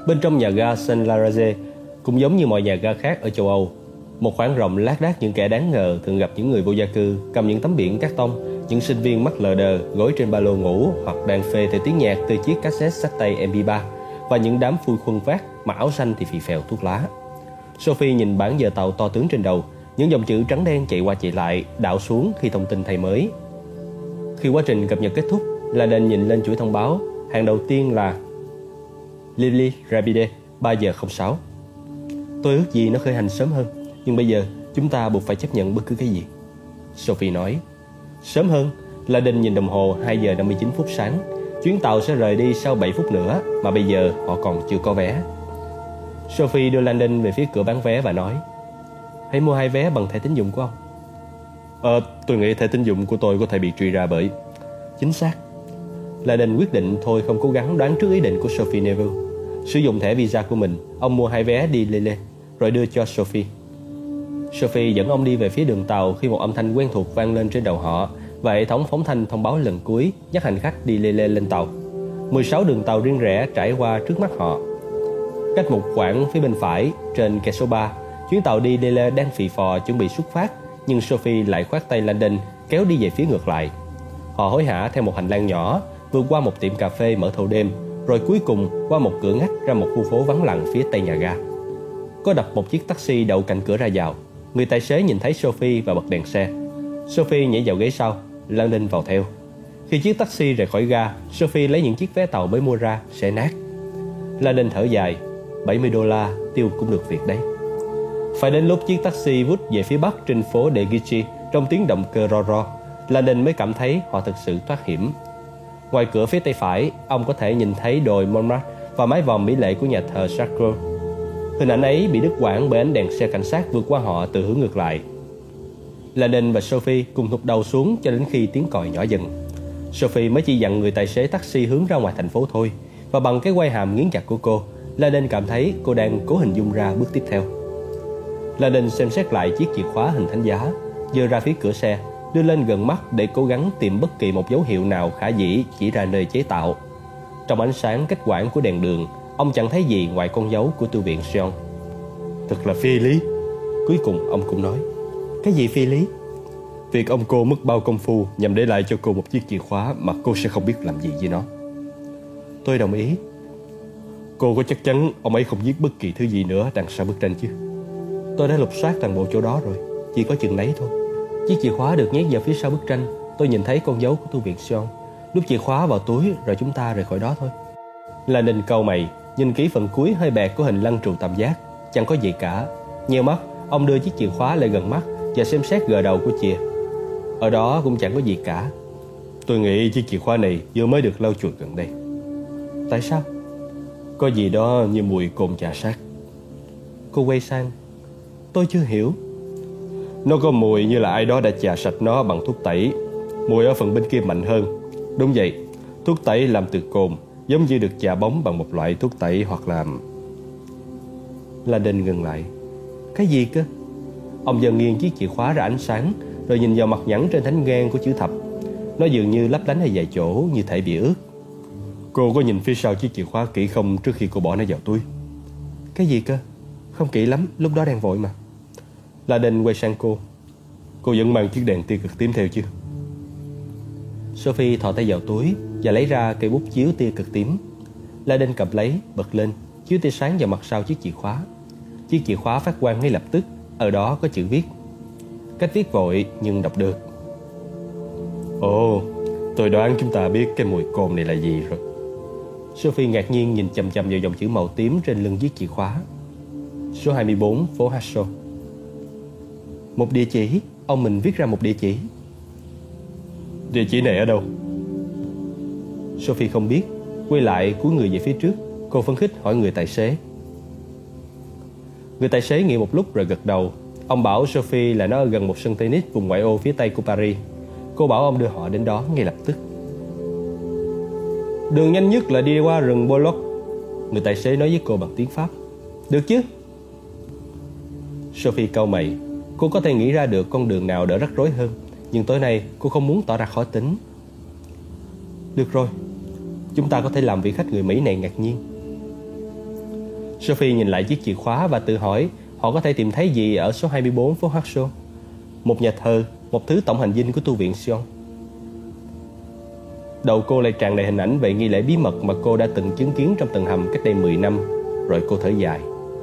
Bên trong nhà ga Saint-Lazare cũng giống như mọi nhà ga khác ở châu Âu. Một khoảng rộng lác đác những kẻ đáng ngờ thường gặp những người vô gia cư cầm những tấm biển cát tông, những sinh viên mắt lờ đờ gối trên ba lô ngủ hoặc đang phê theo tiếng nhạc từ chiếc cassette xách tay MP3, và những đám phui khuân vác mặc áo xanh thì phì phèo thuốc lá. Sophie nhìn bảng giờ tàu to tướng trên đầu, những dòng chữ trắng đen chạy qua chạy lại, đảo xuống khi thông tin thay mới. Khi quá trình cập nhật kết thúc, Laden nhìn lên chuỗi thông báo. Hàng đầu tiên là Lily Rapide 3 giờ 06. Tôi ước gì nó khởi hành sớm hơn, nhưng bây giờ chúng ta buộc phải chấp nhận bất cứ cái gì. Sophie nói. Sớm hơn? Laden nhìn đồng hồ. 2 giờ 59 phút sáng. Chuyến tàu sẽ rời đi sau 7 phút nữa, mà bây giờ họ còn chưa có vé. Sophie đưa Landon về phía cửa bán vé và nói, hãy mua 2 vé bằng thẻ tín dụng của ông. Tôi nghĩ thẻ tín dụng của tôi có thể bị truy ra bởi... Chính xác. Landon quyết định thôi không cố gắng đoán trước ý định của Sophie Neville. Sử dụng thẻ visa của mình, ông mua 2 vé đi Lille, rồi đưa cho Sophie. Sophie dẫn ông đi về phía đường tàu khi một âm thanh quen thuộc vang lên trên đầu họ, và hệ thống phóng thanh thông báo lần cuối nhắc hành khách đi Lille lên tàu. 16 đường tàu riêng rẽ trải qua trước mắt họ. Cách một quãng phía bên phải, trên kẻ số 3, chuyến tàu đi Lille đang phì phò chuẩn bị xuất phát, nhưng Sophie lại khoát tay Landon kéo đi về phía ngược lại. Họ hối hả theo một hành lang nhỏ, vượt qua một tiệm cà phê mở thâu đêm, rồi cuối cùng qua một cửa ngách ra một khu phố vắng lặng phía tây nhà ga. Có đập một chiếc taxi đậu cạnh cửa ra vào. Người tài xế nhìn thấy Sophie và bật đèn xe. Sophie nhảy vào ghế sau, Landon vào theo. Khi chiếc taxi rời khỏi ga, Sophie lấy những chiếc vé tàu mới mua ra, xẻ nát. Landon thở dài, $70 tiêu cũng được việc đấy. Phải đến lúc chiếc taxi vút về phía bắc trên phố De Guiche trong tiếng động cơ ro ro, Landon mới cảm thấy họ thực sự thoát hiểm. Ngoài cửa phía tay phải, ông có thể nhìn thấy đồi Montmartre và mái vòm mỹ lệ của nhà thờ Sacre. Hình ảnh ấy bị đứt quãng bởi ánh đèn xe cảnh sát vượt qua họ từ hướng ngược lại. Landon và Sophie cùng thụt đầu xuống cho đến khi tiếng còi nhỏ dần. Sophie mới chỉ dặn người tài xế taxi hướng ra ngoài thành phố thôi, và bằng cái quai hàm nghiến chặt của cô, Landon cảm thấy cô đang cố hình dung ra bước tiếp theo. Landon xem xét lại chiếc chìa khóa hình thánh giá, giơ ra phía cửa xe, đưa lên gần mắt để cố gắng tìm bất kỳ một dấu hiệu nào khả dĩ chỉ ra nơi chế tạo. Trong ánh sáng cách quãng của đèn đường, ông chẳng thấy gì ngoài con dấu của tu viện Sion. Thật là phi lý. Cuối cùng ông cũng nói. Cái gì phi lý? Việc ông cô mất bao công phu nhằm để lại cho cô một chiếc chìa khóa mà cô sẽ không biết làm gì với nó. Tôi đồng ý. Cô có chắc chắn ông ấy không viết bất kỳ thứ gì nữa đằng sau bức tranh chứ? Tôi đã lục soát toàn bộ chỗ đó rồi, chỉ có chừng đấy thôi. Chiếc chìa khóa được nhét vào phía sau bức tranh. Tôi nhìn thấy con dấu của tu viện Sion. Đút chìa khóa vào túi rồi chúng ta rời khỏi đó thôi. Landon cau mày, nhìn kỹ phần cuối hơi bẹt của hình lăng trụ tam giác. Chẳng có gì cả. Nheo mắt, ông đưa chiếc chìa khóa lại gần mắt và xem xét gờ đầu của chìa. Ở đó cũng chẳng có gì cả. Tôi nghĩ chiếc chìa khóa này vừa mới được lau chùi gần đây. Tại sao? Có gì đó như mùi cồn chà sát. Cô quay sang. Tôi chưa hiểu. Nó có mùi như là ai đó đã chà sạch nó bằng thuốc tẩy. Mùi ở phần bên kia mạnh hơn. Đúng vậy, thuốc tẩy làm từ cồn, giống như được chà bóng bằng một loại thuốc tẩy hoặc là... Landon ngừng lại. Cái gì cơ? Ông dần nghiêng chiếc chìa khóa ra ánh sáng, rồi nhìn vào mặt nhẵn trên thánh gan của chữ thập. Nó dường như lấp lánh ở vài chỗ như thể bị ướt. Cô có nhìn phía sau chiếc chìa khóa kỹ không trước khi cô bỏ nó vào túi? Cái gì cơ? Không kỹ lắm, lúc đó đang vội mà. Landon quay sang cô. Cô vẫn mang chiếc đèn tia cực tím theo chứ? Sophie thò tay vào túi và lấy ra cây bút chiếu tia cực tím. Landon cầm lấy, bật lên, chiếu tia sáng vào mặt sau chiếc chìa khóa. Chiếc chìa khóa phát quang ngay lập tức. Ở đó có chữ viết. Cách viết vội nhưng đọc được. Ồ, tôi đoán chúng ta biết cái mùi cồn này là gì rồi. Sophie ngạc nhiên nhìn chằm chằm vào dòng chữ màu tím trên lưng chiếc chìa khóa. Số 24 phố Hasso. Một địa chỉ. Ông mình viết ra một địa chỉ. Địa chỉ này ở đâu? Sophie không biết. Quay lại cúi người về phía trước. Cô phấn khích hỏi người tài xế. Người tài xế nghĩ một lúc rồi gật đầu. Ông bảo Sophie là nó ở gần một sân tennis vùng ngoại ô phía tây của Paris. Cô bảo ông đưa họ đến đó ngay lập tức. Đường nhanh nhất là đi qua rừng Bollock. Người tài xế nói với cô bằng tiếng Pháp. Được chứ? Sophie cau mày. Cô có thể nghĩ ra được con đường nào đỡ rắc rối hơn, nhưng tối nay cô không muốn tỏ ra khó tính. Được rồi, chúng ta có thể làm vị khách người Mỹ này ngạc nhiên. Sophie nhìn lại chiếc chìa khóa và tự hỏi họ có thể tìm thấy gì ở số 24 phố Haxo. Một nhà thờ, một thứ tổng hành dinh của tu viện Sion. Đầu cô lại tràn đầy hình ảnh về nghi lễ bí mật mà cô đã từng chứng kiến trong tầng hầm cách đây 10 năm. Rồi cô thở dài.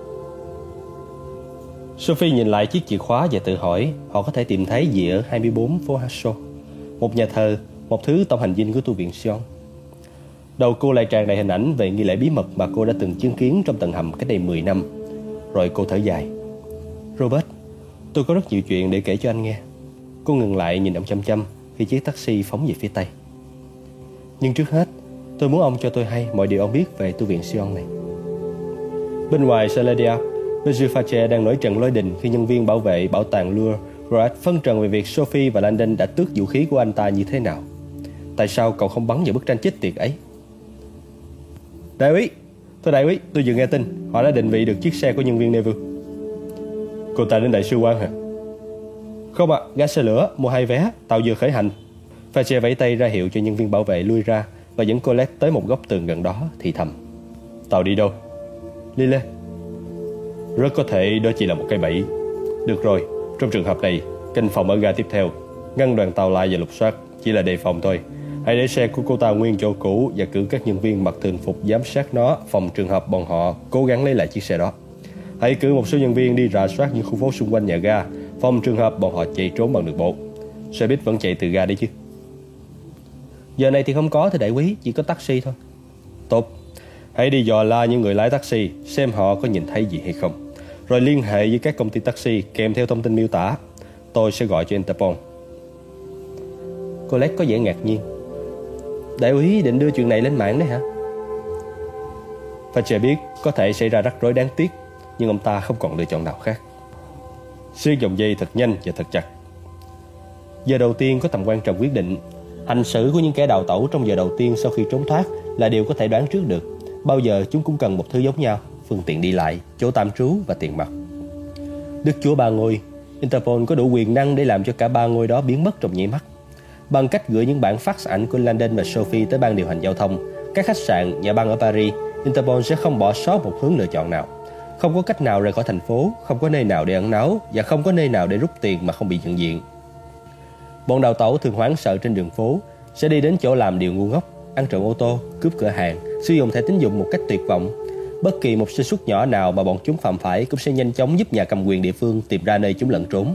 Sophie nhìn lại chiếc chìa khóa và tự hỏi họ có thể tìm thấy gì ở 24 phố Haxo. Một nhà thờ, một thứ tổng hành dinh của tu viện Sion. Đầu cô lại tràn đầy hình ảnh về nghi lễ bí mật mà cô đã từng chứng kiến trong tầng hầm cách đây 10 năm. Rồi cô thở dài. Robert, tôi có rất nhiều chuyện để kể cho anh nghe. Cô ngừng lại nhìn ông chăm chăm khi chiếc taxi phóng về phía tây. Nhưng trước hết, tôi muốn ông cho tôi hay mọi điều ông biết về tu viện Sion này. Bên ngoài Saladia, Monsieur Fache đang nổi trận lôi đình khi nhân viên bảo vệ bảo tàng Louvre Roat phân trần về việc Sophie và Landon đã tước vũ khí của anh ta như thế nào. Tại sao cậu không bắn vào bức tranh chết tiệt ấy? Đại úy, tôi vừa nghe tin họ đã định vị được chiếc xe của nhân viên Neville. Cô ta đến đại sứ quán hả? Không ạ, ga xe lửa, mua 2 vé, tàu vừa khởi hành. Fache vẫy tay ra hiệu cho nhân viên bảo vệ lui ra và dẫn Colette tới một góc tường gần đó thì thầm. Tàu đi đâu? Lille. Rất có thể đó chỉ là một cái bẫy. Được rồi, trong trường hợp này, canh phòng ở ga tiếp theo, ngăn đoàn tàu lại và lục soát, chỉ là đề phòng thôi. Hãy để xe của cô ta nguyên chỗ cũ và cử các nhân viên mặc thường phục giám sát nó, phòng trường hợp bọn họ cố gắng lấy lại chiếc xe đó. Hãy cử một số nhân viên đi rà soát những khu phố xung quanh nhà ga, phòng trường hợp bọn họ chạy trốn bằng đường bộ. Xe buýt vẫn chạy từ ga đi chứ? Giờ này thì không có thưa đại úy, chỉ có taxi thôi. Tốt, hãy đi dò la những người lái taxi, xem họ có nhìn thấy gì hay không. Rồi liên hệ với các công ty taxi kèm theo thông tin miêu tả. Tôi sẽ gọi cho Interpol. Colette có vẻ ngạc nhiên. Đại úy định đưa chuyện này lên mạng đấy hả? Fache biết có thể xảy ra rắc rối đáng tiếc, nhưng ông ta không còn lựa chọn nào khác. Siết dòng dây thật nhanh và thật chặt. Giờ đầu tiên có tầm quan trọng quyết định. Hành xử của những kẻ đào tẩu trong giờ đầu tiên sau khi trốn thoát là điều có thể đoán trước được. Bao giờ chúng cũng cần một thứ giống nhau: phương tiện đi lại, chỗ tạm trú và tiền mặt. Đức Chúa Ba Ngôi, Interpol có đủ quyền năng để làm cho cả 3 ngôi đó biến mất trong nháy mắt. Bằng cách gửi những bản fax ảnh của Landon và Sophie tới ban điều hành giao thông, các khách sạn, nhà băng ở Paris, Interpol sẽ không bỏ sót một hướng lựa chọn nào. Không có cách nào rời khỏi thành phố, không có nơi nào để ẩn náu và không có nơi nào để rút tiền mà không bị nhận diện. Bọn đào tẩu thường hoảng sợ trên đường phố, sẽ đi đến chỗ làm điều ngu ngốc, ăn trộm ô tô, cướp cửa hàng, sử dụng thẻ tín dụng một cách tuyệt vọng. Bất kỳ một sơ suất nhỏ nào mà bọn chúng phạm phải cũng sẽ nhanh chóng giúp nhà cầm quyền địa phương tìm ra nơi chúng lẩn trốn.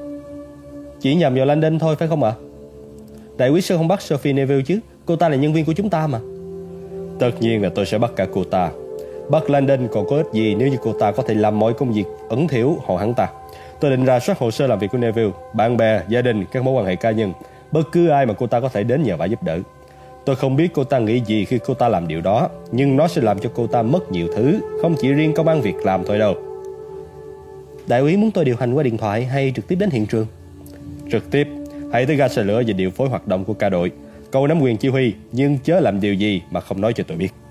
Chỉ nhầm vào Landon thôi phải không ạ? Đại úy sao không bắt Sophie Neville chứ? Cô ta là nhân viên của chúng ta mà. Tất nhiên là tôi sẽ bắt cả cô ta. Bắt Landon còn có ích gì nếu như cô ta có thể làm mọi công việc ẩn thiểu hộ hắn ta. Tôi định rà soát hồ sơ làm việc của Neville, bạn bè, gia đình, các mối quan hệ cá nhân, bất cứ ai mà cô ta có thể đến nhờ vả giúp đỡ. Tôi không biết cô ta nghĩ gì khi cô ta làm điều đó, nhưng nó sẽ làm cho cô ta mất nhiều thứ, không chỉ riêng công ăn việc làm thôi đâu. Đại úy muốn tôi điều hành qua điện thoại hay trực tiếp đến hiện trường? Trực tiếp, hãy tới ga xe lửa và điều phối hoạt động của cả đội. Cậu nắm quyền chỉ huy, nhưng chớ làm điều gì mà không nói cho tôi biết.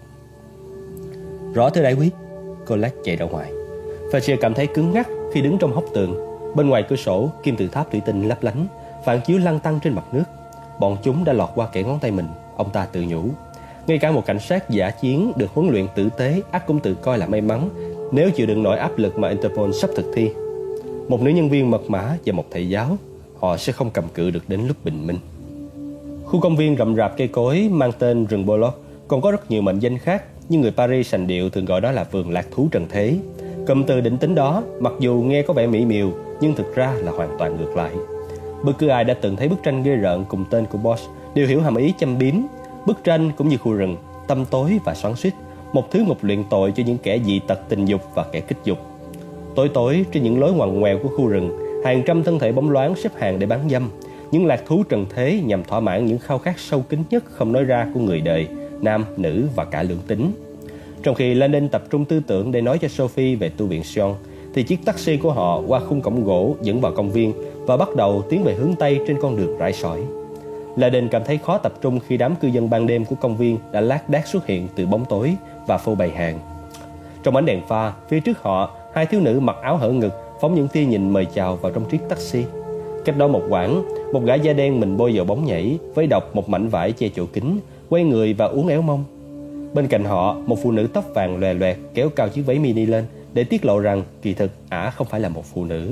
Rõ thưa đại úy. Colette chạy ra ngoài. Fache cảm thấy cứng ngắc khi đứng trong hốc tường. Bên ngoài cửa sổ, kim tự tháp thủy tinh lấp lánh, phản chiếu lăn tăn trên mặt nước. Bọn chúng đã lọt qua kẽ ngón tay mình, ông ta tự nhủ. Ngay cả một cảnh sát dã chiến được huấn luyện tử tế ắt cũng tự coi là may mắn nếu chịu đựng nổi áp lực mà Interpol sắp thực thi. Một nữ nhân viên mật mã và một thầy giáo, họ sẽ không cầm cự được đến lúc bình minh. Khu công viên rậm rạp cây cối mang tên rừng Bolot còn có rất nhiều mệnh danh khác, nhưng người Paris sành điệu thường gọi đó là vườn lạc thú trần thế. Cụm từ định tính đó, mặc dù nghe có vẻ mỹ miều, nhưng thực ra là hoàn toàn ngược lại. Bất cứ ai đã từng thấy bức tranh ghê rợn cùng tên của Bosch đều hiểu hàm ý châm biếm. Bức tranh cũng như khu rừng, tăm tối và xoắn xuýt, một thứ ngục luyện tội cho những kẻ dị tật tình dục và kẻ kích dục. Tối tối trên những lối ngoằn ngoèo của khu rừng, hàng trăm thân thể bóng loáng xếp hàng để bán dâm. Những lạc thú trần thế nhằm thỏa mãn những khao khát sâu kín nhất không nói ra của người đời, nam, nữ và cả lưỡng tính. Trong khi Landon tập trung tư tưởng để nói cho Sophie về tu viện Sion, thì chiếc taxi của họ qua khung cổng gỗ dẫn vào công viên và bắt đầu tiến về hướng Tây trên con đường rải sỏi. Landon cảm thấy khó tập trung khi đám cư dân ban đêm của công viên đã lác đác xuất hiện từ bóng tối và phô bày hàng. Trong ánh đèn pha, phía trước họ, hai thiếu nữ mặc áo hở ngực phóng những tia nhìn mời chào vào trong chiếc taxi. Cách đó một quãng, một gã da đen mình bôi vào bóng nhảy, với độc một mảnh vải che chỗ kính, quay người và uốn éo mông. Bên cạnh họ, một phụ nữ tóc vàng lòe loẹt kéo cao chiếc váy mini lên để tiết lộ rằng kỳ thực ả không phải là một phụ nữ.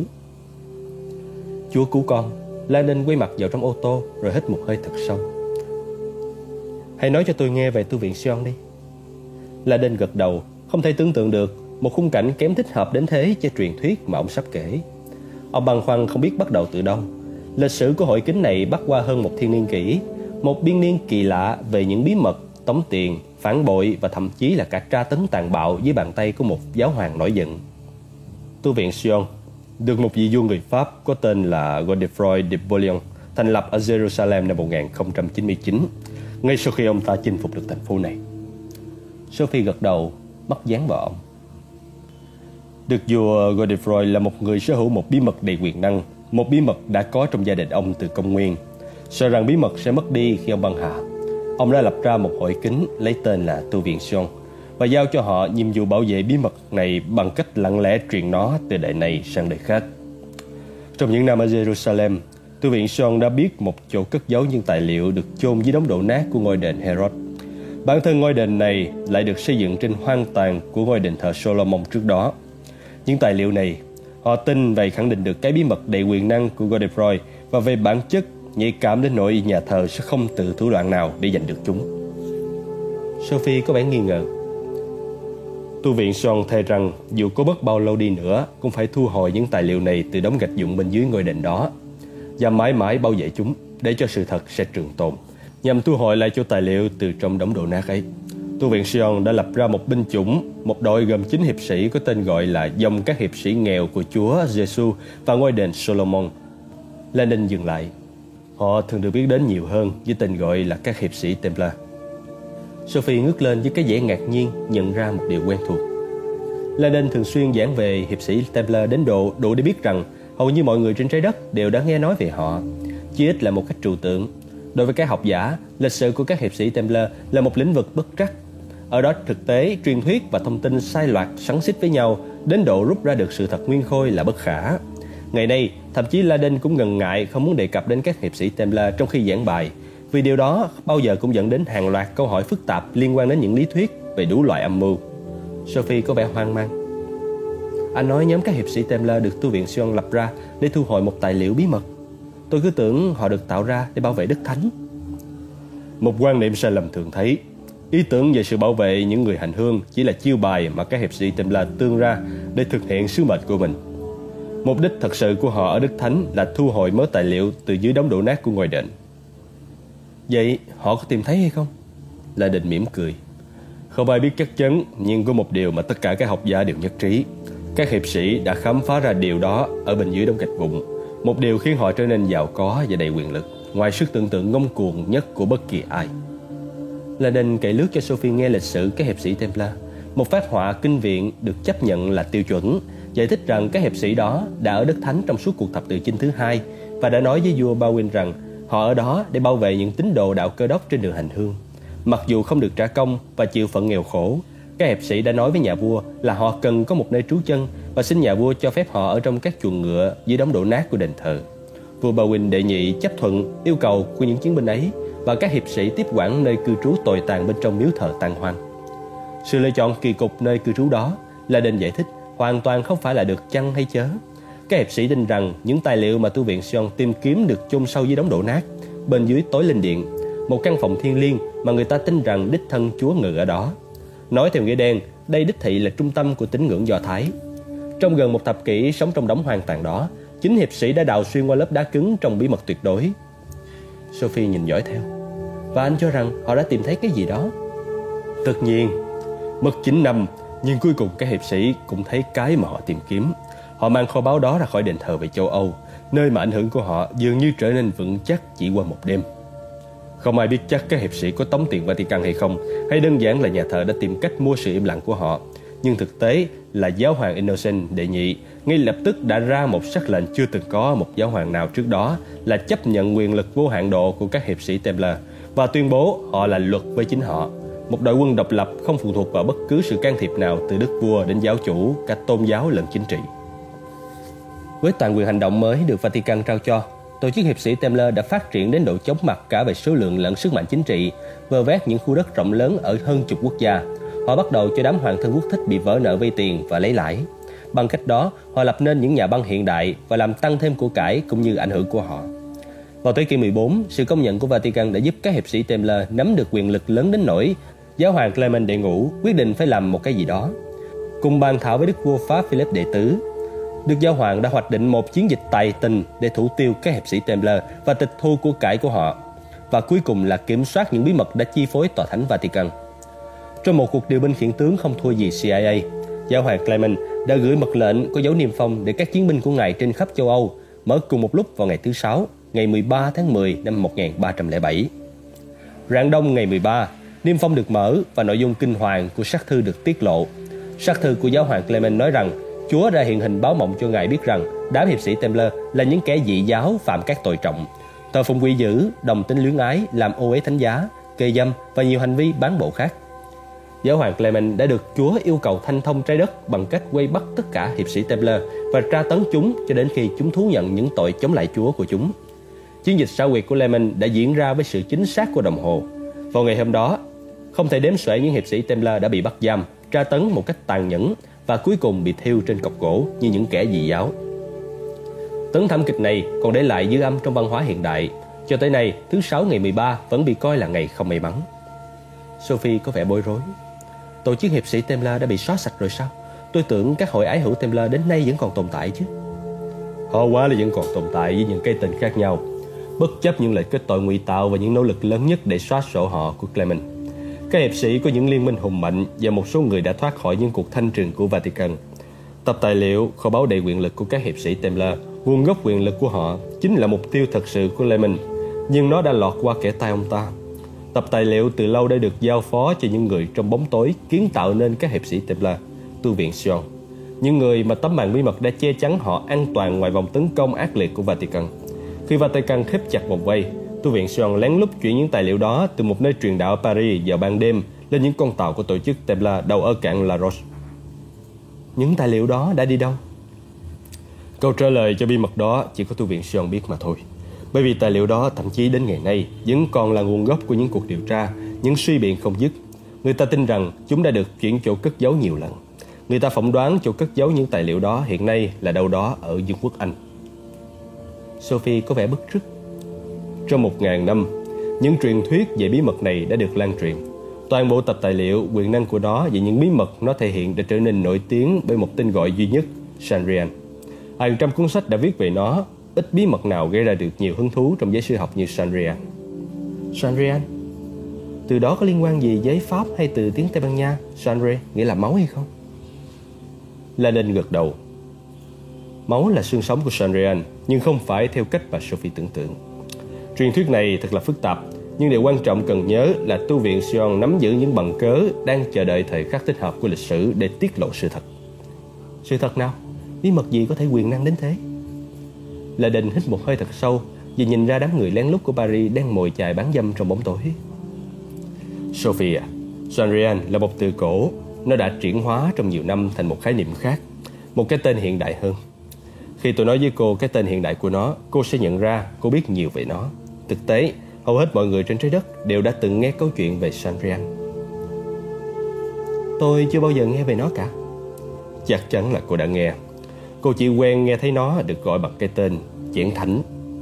Chúa cứu con. Landon quay mặt vào trong ô tô rồi hít một hơi thật sâu. Hãy nói cho tôi nghe về tu viện Sion đi. Landon gật đầu, không thể tưởng tượng được một khung cảnh kém thích hợp đến thế cho truyền thuyết mà ông sắp kể. Ông băn khoăn không biết bắt đầu từ đâu. Lịch sử của hội kính này bắt qua hơn một thiên niên kỷ, một biên niên kỳ lạ về những bí mật, tống tiền, phản bội và thậm chí là cả tra tấn tàn bạo dưới bàn tay của một giáo hoàng nổi giận. Tu viện Sion được một vị vua người Pháp có tên là Godefroy de Bouillon thành lập ở Jerusalem năm 1099, ngay sau khi ông ta chinh phục được thành phố này. Sophie gật đầu, mắt dán vào ông. Đức vua Godefroy là một người sở hữu một bí mật đầy quyền năng, một bí mật đã có trong gia đình ông từ công nguyên. Sợ rằng bí mật sẽ mất đi khi ông băng hà, ông đã lập ra một hội kính lấy tên là Tu viện Sion và giao cho họ nhiệm vụ bảo vệ bí mật này bằng cách lặng lẽ truyền nó từ đời này sang đời khác. Trong những năm ở Jerusalem, Tu viện Sion đã biết một chỗ cất giấu những tài liệu được chôn dưới đống đổ nát của ngôi đền Herod. Bản thân ngôi đền này lại được xây dựng trên hoang tàn của ngôi đền thờ Solomon trước đó. Những tài liệu này, họ tin vậy khẳng định được cái bí mật đầy quyền năng của Godefroy và về bản chất nhạy cảm đến nỗi nhà thờ sẽ không từ thủ đoạn nào để giành được chúng. Sophie có vẻ nghi ngờ. Tu viện Sion thề rằng dù có mất bao lâu đi nữa cũng phải thu hồi những tài liệu này từ đống gạch vụn bên dưới ngôi đền đó và mãi mãi bảo vệ chúng để cho sự thật sẽ trường tồn, nhằm thu hồi lại chỗ tài liệu từ trong đống đổ nát ấy. Tu viện Sion đã lập ra một binh chủng, một đội gồm 9 hiệp sĩ có tên gọi là dòng các hiệp sĩ nghèo của Chúa Giêsu và ngôi đền Solomon. Landon dừng lại. Họ thường được biết đến nhiều hơn với tên gọi là các hiệp sĩ Templar. Sophie ngước lên với cái vẻ ngạc nhiên nhận ra một điều quen thuộc. Landon thường xuyên giảng về hiệp sĩ Templar đến độ đủ để biết rằng hầu như mọi người trên trái đất đều đã nghe nói về họ, chí ít là một cách trừu tượng. Đối với các học giả, lịch sử của các hiệp sĩ Templar là một lĩnh vực bất trắc. Ở đó thực tế, truyền thuyết và thông tin sai loạt xoắn xít với nhau đến độ rút ra được sự thật nguyên khôi là bất khả. Ngày nay, thậm chí Landon cũng ngần ngại không muốn đề cập đến các hiệp sĩ Templar trong khi giảng bài, vì điều đó bao giờ cũng dẫn đến hàng loạt câu hỏi phức tạp liên quan đến những lý thuyết về đủ loại âm mưu. Sophie có vẻ hoang mang. Anh nói nhóm các hiệp sĩ Templar được Tu viện Sion lập ra để thu hồi một tài liệu bí mật. Tôi cứ tưởng họ được tạo ra để bảo vệ Đức Thánh. Một quan niệm sai lầm thường thấy. Ý tưởng về sự bảo vệ những người hành hương chỉ là chiêu bài mà các hiệp sĩ Templar tương ra để thực hiện sứ mệnh của mình. Mục đích thật sự của họ ở Đức Thánh là thu hồi mớ tài liệu từ dưới đống đổ nát của ngôi đền. Vậy họ có tìm thấy hay không? Là Định mỉm cười. Không ai biết chắc chắn, nhưng có một điều mà tất cả các học giả đều nhất trí. Các hiệp sĩ đã khám phá ra điều đó ở bên dưới đống gạch vụn. Một điều khiến họ trở nên giàu có và đầy quyền lực, ngoài sức tưởng tượng ngông cuồng nhất của bất kỳ ai. Landon kể lướt cho Sophie nghe lịch sử các hiệp sĩ Templar, một phác họa kinh viện được chấp nhận là tiêu chuẩn, giải thích rằng các hiệp sĩ đó đã ở Đức Thánh trong suốt cuộc thập tự chinh thứ hai và đã nói với vua Baldwin rằng họ ở đó để bảo vệ những tín đồ đạo Cơ Đốc trên đường hành hương. Mặc dù không được trả công và chịu phận nghèo khổ, các hiệp sĩ đã nói với nhà vua là họ cần có một nơi trú chân và xin nhà vua cho phép họ ở trong các chuồng ngựa dưới đống đổ nát của đền thờ. Vua Baldwin đệ nhị chấp thuận yêu cầu của những chiến binh ấy và các hiệp sĩ tiếp quản nơi cư trú tồi tàn bên trong miếu thờ tàn hoang. Sự lựa chọn kỳ cục nơi cư trú đó, Landon giải thích, hoàn toàn không phải là được chăng hay chớ. Các hiệp sĩ tin rằng những tài liệu mà Tu viện Sion tìm kiếm được chôn sâu dưới đống đổ nát, bên dưới tối linh điện, một căn phòng thiêng liêng mà người ta tin rằng đích thân Chúa ngự ở đó. Nói theo nghĩa đen, đây đích thị là trung tâm của tín ngưỡng Do Thái. Trong gần một thập kỷ sống trong đống hoang tàn đó, chính hiệp sĩ đã đào xuyên qua lớp đá cứng trong bí mật tuyệt đối. Sophie nhìn dõi theo. Và anh cho rằng họ đã tìm thấy cái gì đó? Tất nhiên, mất 9 năm, nhưng cuối cùng các hiệp sĩ cũng thấy cái mà họ tìm kiếm. Họ mang kho báu đó ra khỏi đền thờ về châu Âu, nơi mà ảnh hưởng của họ dường như trở nên vững chắc chỉ qua một đêm. Không ai biết chắc các hiệp sĩ có tống tiền Vatican hay không, hay đơn giản là nhà thờ đã tìm cách mua sự im lặng của họ. Nhưng thực tế là giáo hoàng Innocent đệ nhị ngay lập tức đã ra một sắc lệnh chưa từng có một giáo hoàng nào trước đó, là chấp nhận quyền lực vô hạn độ của các hiệp sĩ Templar và tuyên bố họ là luật với chính họ, một đội quân độc lập không phụ thuộc vào bất cứ sự can thiệp nào từ đức vua đến giáo chủ, cả tôn giáo lẫn chính trị. Với toàn quyền hành động mới được Vatican trao cho, tổ chức hiệp sĩ Templar đã phát triển đến độ chóng mặt cả về số lượng lẫn sức mạnh chính trị, vơ vét những khu đất rộng lớn ở hơn chục quốc gia. Họ bắt đầu cho đám hoàng thân quốc thích bị vỡ nợ vay tiền và lấy lãi. Bằng cách đó, họ lập nên những nhà băng hiện đại và làm tăng thêm của cải cũng như ảnh hưởng của họ. Vào thế kỷ 14, sự công nhận của Vatican đã giúp các hiệp sĩ Templar nắm được quyền lực lớn đến nỗi giáo hoàng Clement đệ ngũ quyết định phải làm một cái gì đó. Cùng bàn thảo với đức vua Pháp Philip đệ tứ, Đức Giáo hoàng đã hoạch định một chiến dịch tài tình để thủ tiêu các hiệp sĩ Templar và tịch thu của cải của họ, và cuối cùng là kiểm soát những bí mật đã chi phối tòa thánh Vatican. Trong một cuộc điều binh khiển tướng không thua gì CIA, Giáo hoàng Clement đã gửi mật lệnh có dấu niêm phong để các chiến binh của ngài trên khắp châu Âu mở cùng một lúc vào ngày thứ Sáu, ngày 13 tháng 10 năm 1307. Rạng đông ngày 13, niêm phong được mở và nội dung kinh hoàng của sắc thư được tiết lộ. Sắc thư của Giáo hoàng Clement nói rằng Chúa đã hiện hình báo mộng cho ngài biết rằng đám hiệp sĩ Templar là những kẻ dị giáo phạm các tội trọng, thờ phụng quỷ dữ, đồng tính luyến ái, làm ô uế thánh giá, kê dâm và nhiều hành vi bán bộ khác. Giáo hoàng Clement đã được Chúa yêu cầu thanh thông trái đất bằng cách quay bắt tất cả hiệp sĩ Templar và tra tấn chúng cho đến khi chúng thú nhận những tội chống lại Chúa của chúng. Chiến dịch xảo quyệt của Clement đã diễn ra với sự chính xác của đồng hồ. Vào ngày hôm đó, không thể đếm xuể những hiệp sĩ Templar đã bị bắt giam, tra tấn một cách tàn nhẫn và cuối cùng bị thiêu trên cọc gỗ như những kẻ dị giáo. Tấn thảm kịch này còn để lại dư âm trong văn hóa hiện đại. Cho tới nay, thứ Sáu ngày 13 vẫn bị coi là ngày không may mắn. Sophie có vẻ bối rối. Tổ chức hiệp sĩ Templar đã bị xóa sạch rồi sao? Tôi tưởng các hội ái hữu Templar đến nay vẫn còn tồn tại chứ. Họ quá là vẫn còn tồn tại với những cái tên khác nhau, bất chấp những lời kết tội ngụy tạo và những nỗ lực lớn nhất để xóa sổ họ của Clement. Các hiệp sĩ có những liên minh hùng mạnh và một số người đã thoát khỏi những cuộc thanh trừng của Vatican. Tập tài liệu, kho báu đầy quyền lực của các hiệp sĩ Templar, nguồn gốc quyền lực của họ chính là mục tiêu thật sự của Clement, nhưng nó đã lọt qua kẽ tay ông ta. Tập tài liệu từ lâu đã được giao phó cho những người trong bóng tối kiến tạo nên các hiệp sĩ Templar, tu viện Sion, những người mà tấm màn bí mật đã che chắn họ an toàn ngoài vòng tấn công ác liệt của Vatican. Khi Vatican khép chặt vòng vây, tu viện Sion lén lút chuyển những tài liệu đó từ một nơi truyền đạo ở Paris vào ban đêm lên những con tàu của tổ chức Templar đầu ở cảng La Roche. Những tài liệu đó đã đi đâu? Câu trả lời cho bí mật đó chỉ có tu viện Sion biết mà thôi. Bởi vì tài liệu đó thậm chí đến ngày nay vẫn còn là nguồn gốc của những cuộc điều tra, những suy biện không dứt. Người ta tin rằng chúng đã được chuyển chỗ cất giấu nhiều lần. Người ta phỏng đoán chỗ cất giấu những tài liệu đó hiện nay là đâu đó ở Vương quốc Anh. Sophie có vẻ bức rứt. Trong 1000 năm, những truyền thuyết về bí mật này đã được lan truyền. Toàn bộ tập tài liệu, quyền năng của nó và những bí mật nó thể hiện đã trở nên nổi tiếng bởi một tên gọi duy nhất, Chandrian. Hàng trăm cuốn sách đã viết về nó, ít bí mật nào gây ra được nhiều hứng thú trong giới sử học như Chandrian. Chandrian? Từ đó có liên quan gì với Pháp hay từ tiếng Tây Ban Nha, Chandre, nghĩa là máu hay không? Lenin gật đầu. Máu là xương sống của Chandrian, nhưng không phải theo cách mà Sophie tưởng tượng. Truyền thuyết này thật là phức tạp, nhưng điều quan trọng cần nhớ là tu viện Sion nắm giữ những bằng cớ đang chờ đợi thời khắc thích hợp của lịch sử để tiết lộ sự thật. Sự thật nào? Bí mật gì có thể quyền năng đến thế? Lenin hít một hơi thật sâu vì nhìn ra đám người lén lút của Paris đang mồi chài bán dâm trong bóng tối. Sophie, Chandrian là một từ cổ. Nó đã chuyển hóa trong nhiều năm thành một khái niệm khác, một cái tên hiện đại hơn. Khi tôi nói với cô cái tên hiện đại của nó, cô sẽ nhận ra cô biết nhiều về nó. Thực tế, hầu hết mọi người trên trái đất đều đã từng nghe câu chuyện về Chandrian. Tôi chưa bao giờ nghe về nó cả. Chắc chắn là cô đã nghe. Cô chỉ quen nghe thấy nó được gọi bằng cái tên Chén Thánh.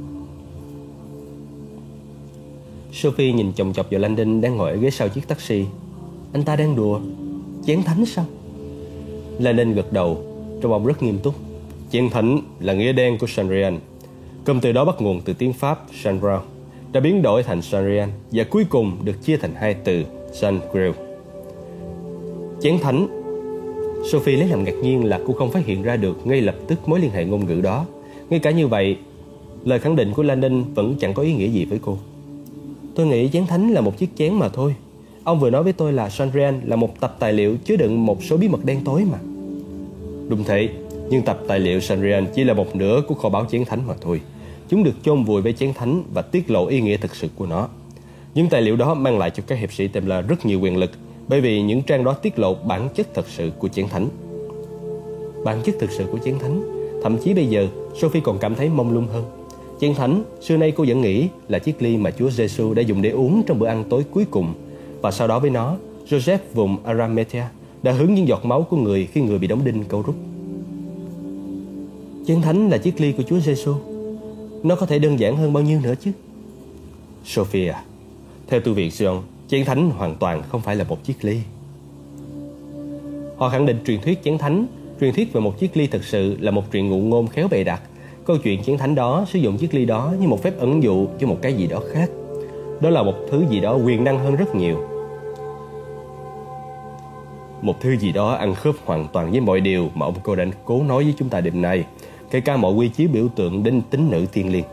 Sophie nhìn chòng chọc vào Landon đang ngồi ở ghế sau chiếc taxi. Anh ta đang đùa. Chén Thánh sao? Landon gật đầu, trong ông rất nghiêm túc. Chén Thánh là nghĩa đen của Chandrian. Cụm từ đó bắt nguồn từ tiếng Pháp Chandra, đã biến đổi thành Chandrian và cuối cùng được chia thành hai từ Saint-Grieuc. Chén Thánh. Sophie lấy làm ngạc nhiên là cô không phát hiện ra được ngay lập tức mối liên hệ ngôn ngữ đó. Ngay cả như vậy, lời khẳng định của Landon vẫn chẳng có ý nghĩa gì với cô. Tôi nghĩ chén thánh là một chiếc chén mà thôi. Ông vừa nói với tôi là Chandrian là một tập tài liệu chứa đựng một số bí mật đen tối mà. Đúng thế, nhưng tập tài liệu Chandrian chỉ là một nửa của kho báu chén thánh mà thôi. Chúng được chôn vùi với chén thánh và tiết lộ ý nghĩa thực sự của nó. Những tài liệu đó mang lại cho các hiệp sĩ Templar rất nhiều quyền lực, bởi vì những trang đó tiết lộ bản chất thật sự của chén thánh. Bản chất thực sự của chén thánh? Thậm chí bây giờ, Sophie còn cảm thấy mông lung hơn. Chén thánh, xưa nay cô vẫn nghĩ là chiếc ly mà Chúa Giêsu đã dùng để uống trong bữa ăn tối cuối cùng. Và sau đó với nó, Joseph vùng Arimathea đã hứng những giọt máu của người khi người bị đóng đinh câu rút. Chén thánh là chiếc ly của Chúa Giêsu. Nó có thể đơn giản hơn bao nhiêu nữa chứ? Sophia, theo tu viện Sion, chén thánh hoàn toàn không phải là một chiếc ly. Họ khẳng định truyền thuyết chén thánh, truyền thuyết về một chiếc ly thực sự là một chuyện ngụ ngôn khéo bày đặt. Câu chuyện chén thánh đó sử dụng chiếc ly đó như một phép ẩn dụ cho một cái gì đó khác. Đó là một thứ gì đó quyền năng hơn rất nhiều. Một thứ gì đó ăn khớp hoàn toàn với mọi điều mà ông cô đã cố nói với chúng ta đêm nay, kể cả mọi quy chiếu biểu tượng đến tính nữ thiêng liêng.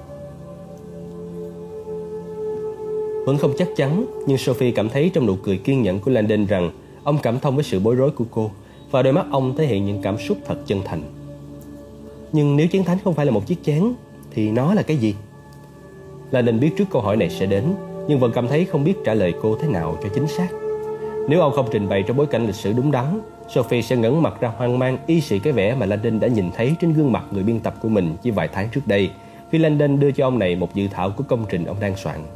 Vẫn không chắc chắn, nhưng Sophie cảm thấy trong nụ cười kiên nhẫn của Landon rằng ông cảm thông với sự bối rối của cô, và đôi mắt ông thể hiện những cảm xúc thật chân thành. Nhưng nếu chén thánh không phải là một chiếc chén, thì nó là cái gì? Landon biết trước câu hỏi này sẽ đến, nhưng vẫn cảm thấy không biết trả lời cô thế nào cho chính xác. Nếu ông không trình bày trong bối cảnh lịch sử đúng đắn, Sophie sẽ ngẩng mặt ra hoang mang y xì cái vẻ mà Landon đã nhìn thấy trên gương mặt người biên tập của mình chỉ vài tháng trước đây, khi Landon đưa cho ông này một dự thảo của công trình ông đang soạn.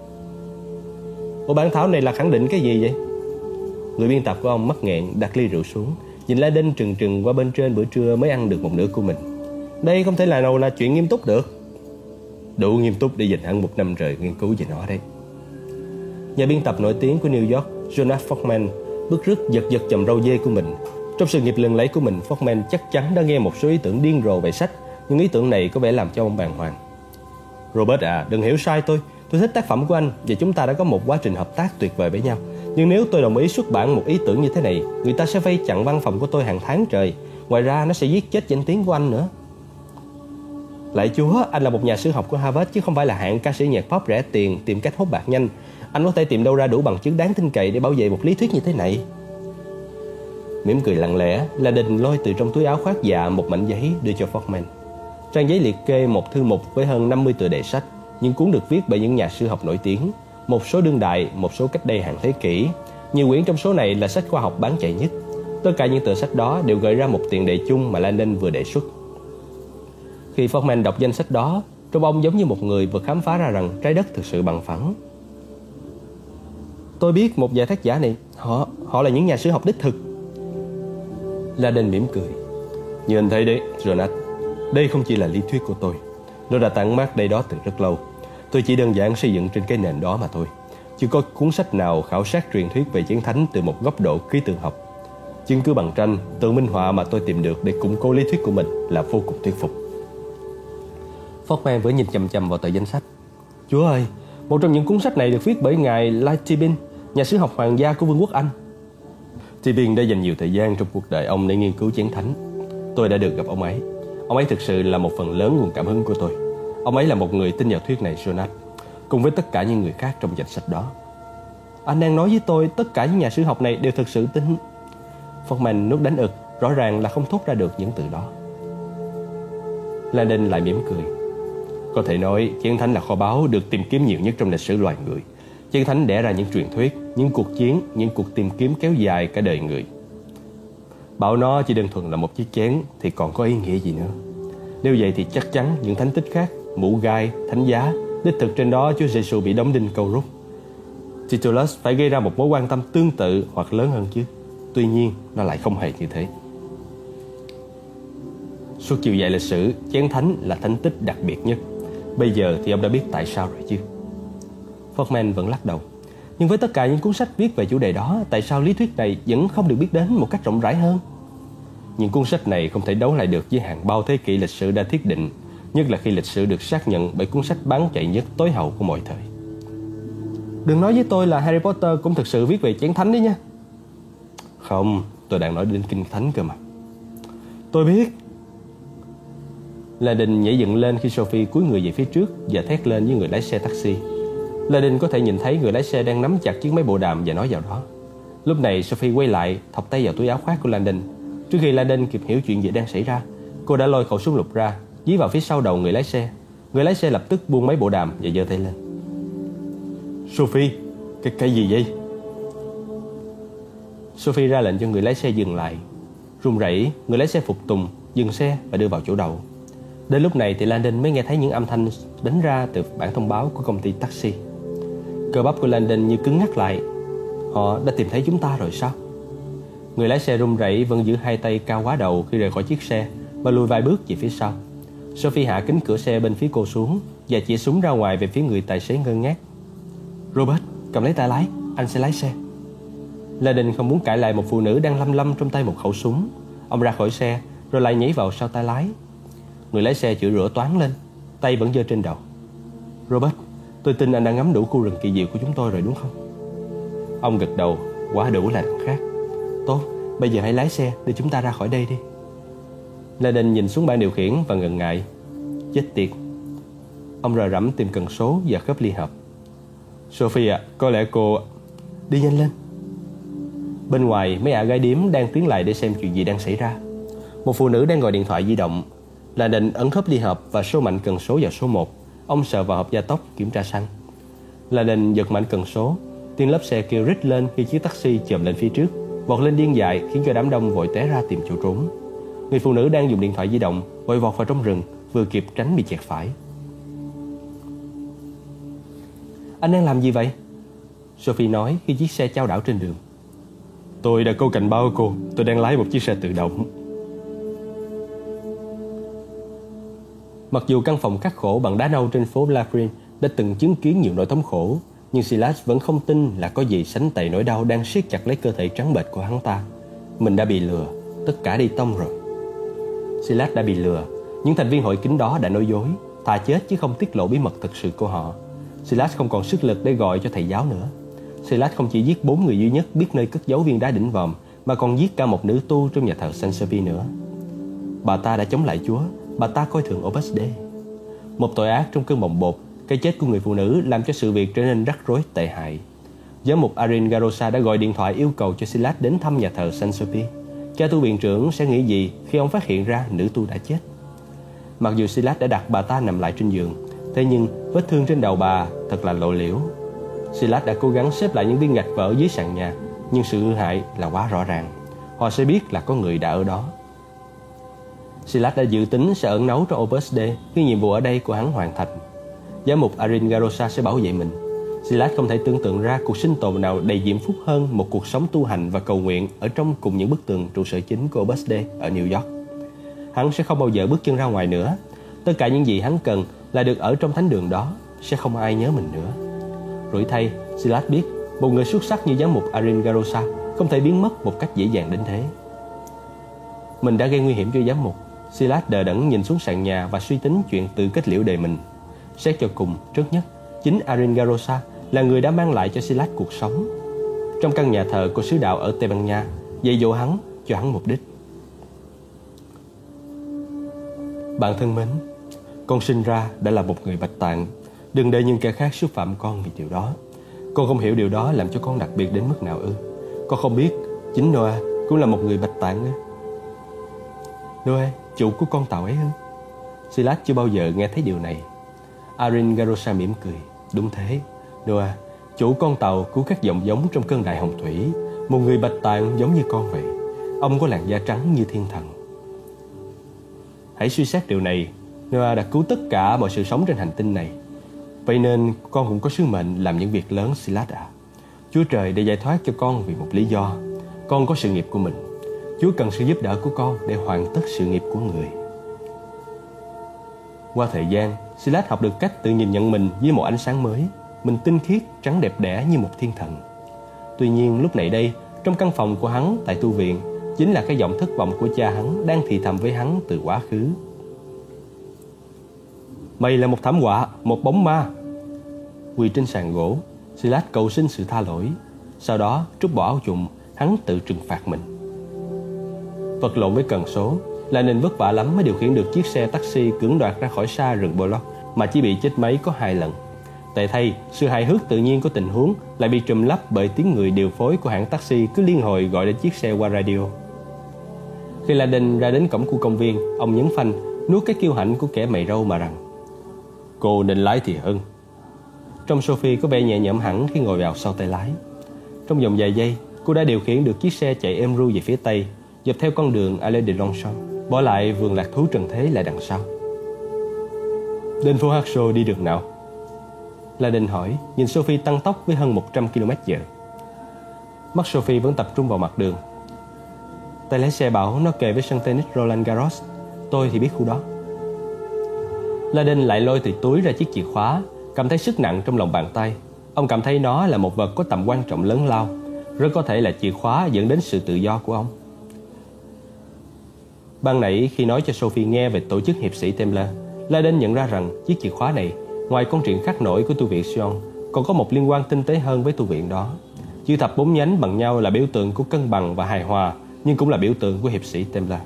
Bộ bản thảo này là khẳng định cái gì vậy? Người biên tập của ông mắc nghẹn đặt ly rượu xuống, nhìn Landon trừng trừng qua bên trên bữa trưa mới ăn được một nửa của mình. Đây không thể là nào là chuyện nghiêm túc được. Đủ nghiêm túc để dành hẳn một năm trời nghiên cứu về nó đấy. Nhà biên tập nổi tiếng của New York, Jonas Forman, bứt rứt giật chòm râu dê của mình. Trong sự nghiệp lừng lẫy của mình, Forman chắc chắn đã nghe một số ý tưởng điên rồ về sách, nhưng ý tưởng này có vẻ làm cho ông bàng hoàng. Robert à, đừng hiểu sai tôi thích tác phẩm của anh và chúng ta đã có một quá trình hợp tác tuyệt vời với nhau. Nhưng nếu tôi đồng ý xuất bản một ý tưởng như thế này, người ta sẽ vây chặn văn phòng của tôi hàng tháng trời. Ngoài ra nó sẽ giết chết danh tiếng của anh nữa. Lạy Chúa, anh là một nhà sử học của Harvard chứ không phải là hạng ca sĩ nhạc pop rẻ tiền tìm cách hốt bạc nhanh. Anh có thể tìm đâu ra đủ bằng chứng đáng tin cậy để bảo vệ một lý thuyết như thế này? Mỉm cười lặng lẽ, Landon lôi từ trong túi áo khoác dạ một mảnh giấy đưa cho Forman. Trang giấy liệt kê một thư mục với hơn 50 tựa đề sách. Những cuốn được viết bởi những nhà sử học nổi tiếng, một số đương đại, một số cách đây hàng thế kỷ. Nhiều quyển trong số này là sách khoa học bán chạy nhất. Tất cả những tựa sách đó đều gợi ra một tiền đề chung mà Landon vừa đề xuất. Khi Forman đọc danh sách đó, trông ông giống như một người vừa khám phá ra rằng trái đất thực sự bằng phẳng. Tôi biết một vài tác giả này, họ là những nhà sử học đích thực. Landon mỉm cười. Như anh thấy đấy, Jonas, đây không chỉ là lý thuyết của tôi. Nó đã tản mát đây đó từ rất lâu. Tôi chỉ đơn giản xây dựng trên cái nền đó mà thôi. Chưa có cuốn sách nào khảo sát truyền thuyết về chén thánh từ một góc độ khí tượng học. Chứng cứ bằng tranh, tượng minh họa mà tôi tìm được để củng cố lý thuyết của mình là vô cùng thuyết phục. Forman vừa nhìn chằm chằm vào tờ danh sách. Chúa ơi, một trong những cuốn sách này được viết bởi ngài Lai Tibin, nhà sử học hoàng gia của Vương quốc Anh. Tibin đã dành nhiều thời gian trong cuộc đời ông để nghiên cứu chén thánh. Tôi đã được gặp ông ấy. Ông ấy thực sự là một phần lớn nguồn cảm hứng của tôi. Ông ấy là một người tin vào thuyết này, Jonas, cùng với tất cả những người khác trong danh sách đó. Anh đang nói với tôi tất cả những nhà sử học này đều thực sự tin? Forman nuốt đánh ực, rõ ràng là không thốt ra được những từ đó. Landon lại mỉm cười. Có thể nói chén thánh là kho báu được tìm kiếm nhiều nhất trong lịch sử loài người. Chén thánh đẻ ra những truyền thuyết, những cuộc chiến, những cuộc tìm kiếm kéo dài cả đời người. Bảo nó chỉ đơn thuần là một chiếc chén thì còn có ý nghĩa gì nữa? Nếu vậy thì chắc chắn những thánh tích khác, mũ gai, thánh giá, đích thực trên đó Chúa Giêsu bị đóng đinh câu rút. Tertullus phải gây ra một mối quan tâm tương tự hoặc lớn hơn chứ. Tuy nhiên, nó lại không hề như thế. Suốt chiều dài lịch sử, chén thánh là thánh tích đặc biệt nhất. Bây giờ thì ông đã biết tại sao rồi chứ? Forman vẫn lắc đầu. Nhưng với tất cả những cuốn sách viết về chủ đề đó, tại sao lý thuyết này vẫn không được biết đến một cách rộng rãi hơn? Những cuốn sách này không thể đấu lại được với hàng bao thế kỷ lịch sử đã thiết định, nhất là khi lịch sử được xác nhận bởi cuốn sách bán chạy nhất tối hậu của mọi thời. Đừng nói với tôi là Harry Potter cũng thực sự viết về chén thánh đấy nha. Không, tôi đang nói đến kinh thánh cơ mà. Tôi biết. Landon nhảy dựng lên khi Sophie cúi người về phía trước và thét lên với người lái xe taxi. Landon có thể nhìn thấy người lái xe đang nắm chặt chiếc máy bộ đàm và nói vào đó. Lúc này Sophie quay lại, thọc tay vào túi áo khoác của Landon. Trước khi Landon kịp hiểu chuyện gì đang xảy ra, cô đã lôi khẩu súng lục ra, dí vào phía sau đầu người lái xe. Người lái xe lập tức buông máy bộ đàm và giơ tay lên. Sophie, cái gì vậy? Sophie ra lệnh cho người lái xe dừng lại. Run rẩy, người lái xe phục tùng, dừng xe và đưa vào chỗ đậu. Đến lúc này thì Landon mới nghe thấy những âm thanh đánh ra từ bảng thông báo của công ty taxi. Cơ bắp của Landon như cứng ngắc lại. Họ đã tìm thấy chúng ta rồi sao? Người lái xe run rẩy vẫn giữ hai tay cao quá đầu khi rời khỏi chiếc xe và lùi vài bước về phía sau. Sophie hạ kính cửa xe bên phía cô xuống và chĩa súng ra ngoài về phía người tài xế ngơ ngác. Robert, cầm lấy tay lái, anh sẽ lái xe. Landon không muốn cãi lại một phụ nữ đang lăm trong tay một khẩu súng. Ông ra khỏi xe rồi lại nhảy vào sau tay lái. Người lái xe chửi rủa toáng lên, tay vẫn giơ trên đầu. Robert, tôi tin anh đã ngắm đủ khu rừng kỳ diệu của chúng tôi rồi đúng không? Ông gật đầu, quá đủ là đằng khác. Tốt, bây giờ hãy lái xe để chúng ta ra khỏi đây đi. Landon nhìn xuống bảng điều khiển và ngần ngại. Chết tiệt. Ông rờ rẫm tìm cần số và khớp ly hợp. Sophie ạ, có lẽ cô... Đi nhanh lên. Bên ngoài, mấy ả gái điếm đang tiến lại để xem chuyện gì đang xảy ra. Một phụ nữ đang gọi điện thoại di động. Landon ấn khớp ly hợp và số mạnh cần số vào số 1. Ông sờ vào hộp gia tốc kiểm tra xăng. Landon giật mạnh cần số. Tiếng lốp xe kêu rít lên khi chiếc taxi chồm lên phía trước, vọt lên điên dại khiến cho đám đông vội té ra tìm chỗ trốn. Người phụ nữ đang dùng điện thoại di động vội vọt vào trong rừng, vừa kịp tránh bị chẹt phải. Anh đang làm gì vậy? Sophie nói khi chiếc xe chao đảo trên đường. Tôi đã câu cảnh báo cô, tôi đang lái một chiếc xe tự động. Mặc dù căn phòng khắc khổ bằng đá nâu trên phố Blackgreen đã từng chứng kiến nhiều nỗi thống khổ, nhưng Silas vẫn không tin là có gì sánh tày nỗi đau đang siết chặt lấy cơ thể trắng bệch của hắn ta. Mình đã bị lừa, tất cả đi tông rồi. Silas đã bị lừa, những thành viên hội kín đó đã nói dối, thà chết chứ không tiết lộ bí mật thực sự của họ. Silas không còn sức lực để gọi cho thầy giáo nữa. Silas không chỉ giết 4 người duy nhất biết nơi cất giấu viên đá đỉnh vòm, mà còn giết cả một nữ tu trong nhà thờ Saint Sophie nữa. Bà ta đã chống lại Chúa, bà ta coi thường Opus Dei. Một tội ác trong cơn bồng bột, cái chết của người phụ nữ làm cho sự việc trở nên rắc rối tệ hại. Giám mục Arin Garosa đã gọi điện thoại yêu cầu cho Silas đến thăm nhà thờ Saint Sophie. Cha tu viện trưởng sẽ nghĩ gì khi ông phát hiện ra nữ tu đã chết? Mặc dù Silas đã đặt bà ta nằm lại trên giường, thế nhưng vết thương trên đầu bà thật là lộ liễu. Silas đã cố gắng xếp lại những viên gạch vỡ dưới sàn nhà, nhưng sự hư hại là quá rõ ràng. Họ sẽ biết là có người đã ở đó. Silas đã dự tính sẽ ẩn náu trong Opus Dei khi nhiệm vụ ở đây của hắn hoàn thành. Giám mục Arin Garosa sẽ bảo vệ mình. Silas không thể tưởng tượng ra cuộc sinh tồn nào đầy diễm phúc hơn một cuộc sống tu hành và cầu nguyện ở trong cùng những bức tường trụ sở chính của Opus Dei ở New York. Hắn sẽ không bao giờ bước chân ra ngoài nữa. Tất cả những gì hắn cần là được ở trong thánh đường đó, sẽ không ai nhớ mình nữa. Rủi thay, Silas biết một người xuất sắc như giám mục Arin Garosa không thể biến mất một cách dễ dàng đến thế. Mình đã gây nguy hiểm cho giám mục. Silas đờ đẫn nhìn xuống sàn nhà và suy tính chuyện tự kết liễu đời mình. Xét cho cùng, trước nhất, chính Arin Garosa là người đã mang lại cho Silas cuộc sống. Trong căn nhà thờ của sứ đạo ở Tây Ban Nha, dạy dỗ hắn cho hắn mục đích. Bạn thân mến, con sinh ra đã là một người bạch tạng. Đừng để những kẻ khác xúc phạm con vì điều đó. Con không hiểu điều đó làm cho con đặc biệt đến mức nào ư? Con không biết chính Noah cũng là một người bạch tạng ư? Noah, chủ của con tàu ấy ư? Silas chưa bao giờ nghe thấy điều này. Arin Garosa mỉm cười. Đúng thế, Noah, chủ con tàu cứu các dòng giống trong cơn đại hồng thủy. Một người bạch tạng giống như con vậy. Ông có làn da trắng như thiên thần. Hãy suy xét điều này. Noah đã cứu tất cả mọi sự sống trên hành tinh này. Vậy nên con cũng có sứ mệnh làm những việc lớn, Silas ạ. Chúa Trời đã giải thoát cho con vì một lý do. Con có sự nghiệp của mình. Chúa cần sự giúp đỡ của con để hoàn tất sự nghiệp của người. Qua thời gian, Silas học được cách tự nhìn nhận mình với một ánh sáng mới. Mình tinh khiết, trắng đẹp đẽ như một thiên thần. Tuy nhiên lúc này đây, trong căn phòng của hắn tại tu viện, chính là cái giọng thất vọng của cha hắn đang thì thầm với hắn từ quá khứ. Mày là một thảm họa, một bóng ma. Quỳ trên sàn gỗ, Silas cầu xin sự tha lỗi. Sau đó trút bỏ áo choàng, hắn tự trừng phạt mình. Vật lộn với cần số, là nên vất vả lắm mới điều khiển được chiếc xe taxi cưỡng đoạt ra khỏi xa rừng Bolog, mà chỉ bị chết máy có 2 lần. Tệ thay, sự hài hước tự nhiên của tình huống lại bị trùm lấp bởi tiếng người điều phối của hãng taxi cứ liên hồi gọi đến chiếc xe qua radio. Khi Landon ra đến cổng khu công viên, ông nhấn phanh, nuốt cái kiêu hãnh của kẻ mày râu mà rằng: Cô nên lái thì hơn. Trong Sophie có vẻ nhẹ nhõm hẳn khi ngồi vào sau tay lái. Trong vòng vài giây, cô đã điều khiển được chiếc xe chạy êm ru về phía tây, dọc theo con đường Allée de Longchamp, bỏ lại vườn lạc thú trần thế lại đằng sau. Đến phố Haxo đi đường nào? Laden hỏi, nhìn Sophie tăng tốc với hơn 100 km/h. Mắt Sophie vẫn tập trung vào mặt đường. Tài lái xe bảo nó kề với sân tennis Roland Garros. Tôi thì biết khu đó. Laden lại lôi từ túi ra chiếc chìa khóa, cảm thấy sức nặng trong lòng bàn tay. Ông cảm thấy nó là một vật có tầm quan trọng lớn lao, rất có thể là chìa khóa dẫn đến sự tự do của ông. Ban nãy khi nói cho Sophie nghe về tổ chức hiệp sĩ Templar, Laden nhận ra rằng chiếc chìa khóa này, ngoài công chuyện khắc nổi của tu viện Sion, còn có một liên quan tinh tế hơn với tu viện đó. Chữ thập 4 nhánh bằng nhau là biểu tượng của cân bằng và hài hòa, nhưng cũng là biểu tượng của hiệp sĩ Templar.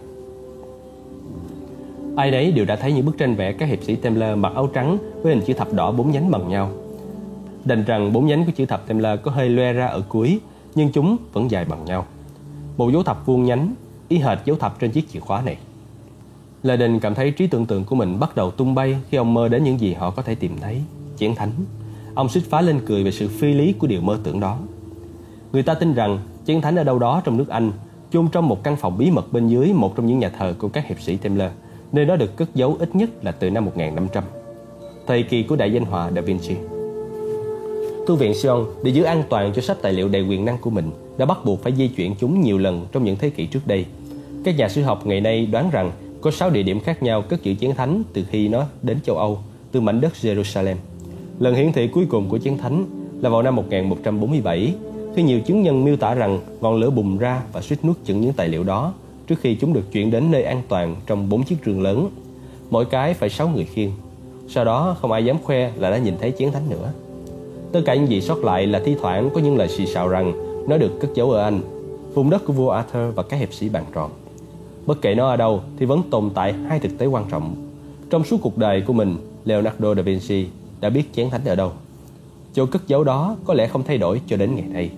Ai đấy đều đã thấy những bức tranh vẽ các hiệp sĩ Templar mặc áo trắng với hình chữ thập đỏ 4 nhánh bằng nhau. Đành rằng 4 nhánh của chữ thập Templar có hơi loe ra ở cuối, nhưng chúng vẫn dài bằng nhau. Một dấu thập vuông nhánh, y hệt dấu thập trên chiếc chìa khóa này. Laden cảm thấy trí tưởng tượng của mình bắt đầu tung bay khi ông mơ đến những gì họ có thể tìm thấy. Chén thánh. Ông suýt phá lên cười về sự phi lý của điều mơ tưởng đó. Người ta tin rằng chén thánh ở đâu đó trong nước Anh, chôn trong một căn phòng bí mật bên dưới một trong những nhà thờ của các hiệp sĩ Templar, nơi đó được cất giấu ít nhất là từ năm 1500, thời kỳ của đại danh họa Da Vinci. Tu viện Sion, để giữ an toàn cho sách tài liệu đầy quyền năng của mình, đã bắt buộc phải di chuyển chúng nhiều lần trong những thế kỷ trước đây. Các nhà sử học ngày nay đoán rằng có 6 địa điểm khác nhau cất giữ chén thánh từ khi nó đến châu Âu, từ mảnh đất Jerusalem. Lần hiển thị cuối cùng của chén thánh là vào năm 1147, khi nhiều chứng nhân miêu tả rằng ngọn lửa bùng ra và suýt nuốt chửng những tài liệu đó trước khi chúng được chuyển đến nơi an toàn trong 4 chiếc rương lớn, mỗi cái phải 6 người khiêng. Sau đó không ai dám khoe là đã nhìn thấy chén thánh nữa. Tất cả những gì sót lại là thi thoảng có những lời xì xào rằng nó được cất giấu ở Anh, vùng đất của vua Arthur và các hiệp sĩ bàn tròn. Bất kể nó ở đâu thì vẫn tồn tại hai thực tế quan trọng. Trong suốt cuộc đời của mình, Leonardo da Vinci đã biết chén thánh ở đâu. Chỗ cất giấu đó có lẽ không thay đổi cho đến ngày nay.